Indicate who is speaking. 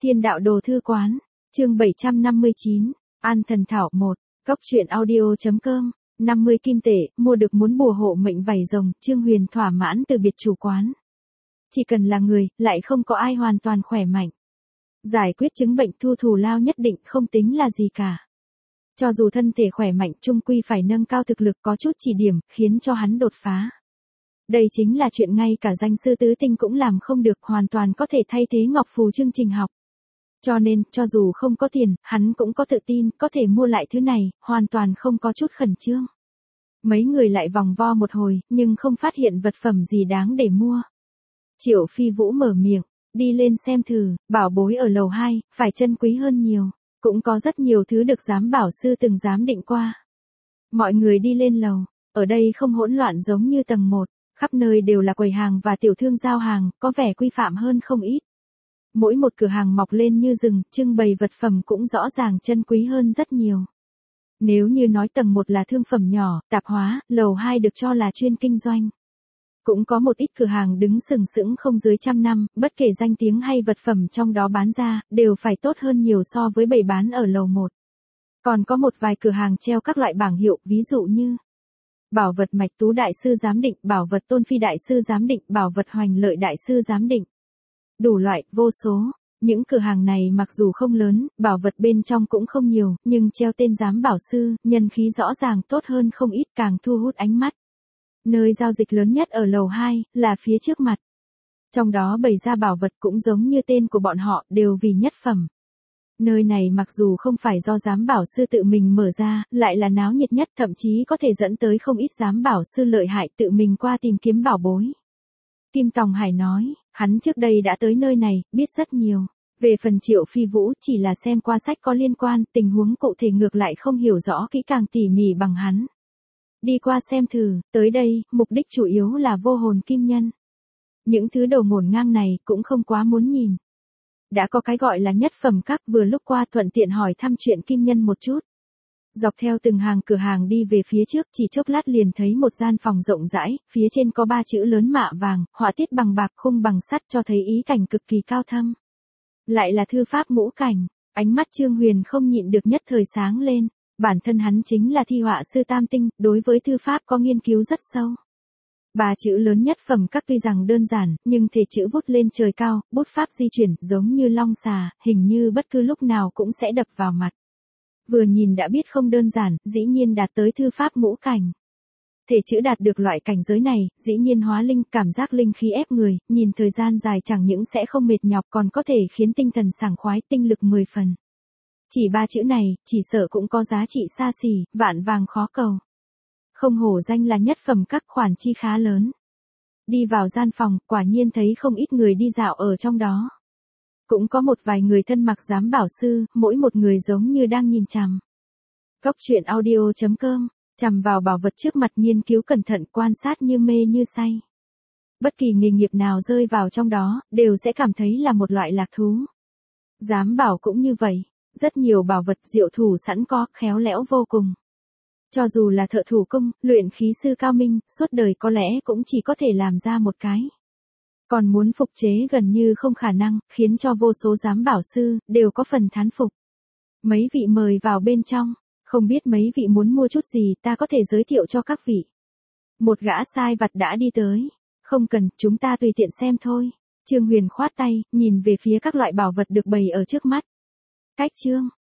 Speaker 1: Thiên đạo đồ thư quán, chương 759, An thần thảo 1, Cóc truyện audio.com, 50 kim tệ, mua được muốn bùa hộ mệnh vảy rồng, Trương Huyền thỏa mãn từ biệt chủ quán. Chỉ cần là người, lại không có ai hoàn toàn khỏe mạnh. Giải quyết chứng bệnh thu thù lao nhất định không tính là gì cả. Cho dù thân thể khỏe mạnh chung quy phải nâng cao thực lực có chút chỉ điểm, khiến cho hắn đột phá. Đây chính là chuyện ngay cả danh sư tứ tinh cũng làm không được, hoàn toàn có thể thay thế ngọc phù chương trình học. Cho nên, cho dù không có tiền, hắn cũng có tự tin, có thể mua lại thứ này, hoàn toàn không có chút khẩn trương. Mấy người lại vòng vo một hồi, nhưng không phát hiện vật phẩm gì đáng để mua. Triệu Phi Vũ mở miệng, đi lên xem thử, bảo bối ở lầu 2, phải chân quý hơn nhiều. Cũng có rất nhiều thứ được giám bảo sư từng giám định qua. Mọi người đi lên lầu, ở đây không hỗn loạn giống như tầng 1, khắp nơi đều là quầy hàng và tiểu thương giao hàng, có vẻ quy phạm hơn không ít. Mỗi một cửa hàng mọc lên như rừng, trưng bày vật phẩm cũng rõ ràng chân quý hơn rất nhiều. Nếu như nói tầng 1 là thương phẩm nhỏ, tạp hóa, lầu 2 được cho là chuyên kinh doanh. Cũng có một ít cửa hàng đứng sừng sững không dưới 100 năm, bất kể danh tiếng hay vật phẩm trong đó bán ra, đều phải tốt hơn nhiều so với bày bán ở lầu 1. Còn có một vài cửa hàng treo các loại bảng hiệu, ví dụ như bảo vật Mạch Tú Đại Sư giám định, bảo vật Tôn Phi Đại Sư giám định, bảo vật Hoành Lợi Đại Sư giám định. Đủ loại, vô số. Những cửa hàng này mặc dù không lớn, bảo vật bên trong cũng không nhiều, nhưng treo tên giám bảo sư, nhân khí rõ ràng tốt hơn không ít, càng thu hút ánh mắt. Nơi giao dịch lớn nhất ở lầu 2, là phía trước mặt. Trong đó bày ra bảo vật cũng giống như tên của bọn họ, đều vì nhất phẩm. Nơi này mặc dù không phải do giám bảo sư tự mình mở ra, lại là náo nhiệt nhất, thậm chí có thể dẫn tới không ít giám bảo sư lợi hại tự mình qua tìm kiếm bảo bối. Kim Tòng Hải nói, hắn trước đây đã tới nơi này, biết rất nhiều. Về phần Triệu Phi Vũ chỉ là xem qua sách có liên quan, tình huống cụ thể ngược lại không hiểu rõ kỹ càng tỉ mỉ bằng hắn. Đi qua xem thử, tới đây, mục đích chủ yếu là vô hồn kim nhân. Những thứ đồ ngổn ngang này cũng không quá muốn nhìn. Đã có cái gọi là nhất phẩm các, vừa lúc qua thuận tiện hỏi thăm chuyện kim nhân một chút. Dọc theo từng hàng cửa hàng đi về phía trước, chỉ chốc lát liền thấy một gian phòng rộng rãi, phía trên có 3 chữ lớn mạ vàng, họa tiết bằng bạc, khung bằng sắt, cho thấy ý cảnh cực kỳ cao thâm. Lại là thư pháp ngũ cảnh, ánh mắt Trương Huyền không nhịn được nhất thời sáng lên. Bản thân hắn chính là thi họa sư tam tinh, đối với thư pháp có nghiên cứu rất sâu. 3 chữ lớn nhất phẩm các tuy rằng đơn giản, nhưng thể chữ vút lên trời cao, bút pháp di chuyển giống như long xà, hình như bất cứ lúc nào cũng sẽ đập vào mặt. Vừa nhìn đã biết không đơn giản, dĩ nhiên đạt tới thư pháp ngũ cảnh. Thể chữ đạt được loại cảnh giới này, dĩ nhiên hóa linh, cảm giác linh khí ép người, nhìn thời gian dài chẳng những sẽ không mệt nhọc còn có thể khiến tinh thần sảng khoái, tinh lực 10 phần. Chỉ 3 chữ này, chỉ sợ cũng có giá trị xa xỉ, vạn vàng khó cầu. Không hổ danh là nhất phẩm các, khoản chi khá lớn. Đi vào gian phòng, quả nhiên thấy không ít người đi dạo ở trong đó. Cũng có một vài người thân mặc giám bảo sư, mỗi một người giống như đang nhìn chằm. Cóc truyện audio.com, chằm vào bảo vật trước mặt, nghiên cứu cẩn thận, quan sát như mê như say. Bất kỳ nghề nghiệp nào rơi vào trong đó, đều sẽ cảm thấy là một loại lạc thú. Giám bảo cũng như vậy. Rất nhiều bảo vật diệu thủ sẵn có, khéo léo vô cùng. Cho dù là thợ thủ công, luyện khí sư cao minh, suốt đời có lẽ cũng chỉ có thể làm ra một cái. Còn muốn phục chế gần như không khả năng, khiến cho vô số giám bảo sư, đều có phần thán phục. Mấy vị mời vào bên trong, không biết mấy vị muốn mua chút gì, ta có thể giới thiệu cho các vị. Một gã sai vặt đã đi tới. Không cần, chúng ta tùy tiện xem thôi. Trương Huyền khoát tay, nhìn về phía các loại bảo vật được bày ở trước mắt. Cách trương,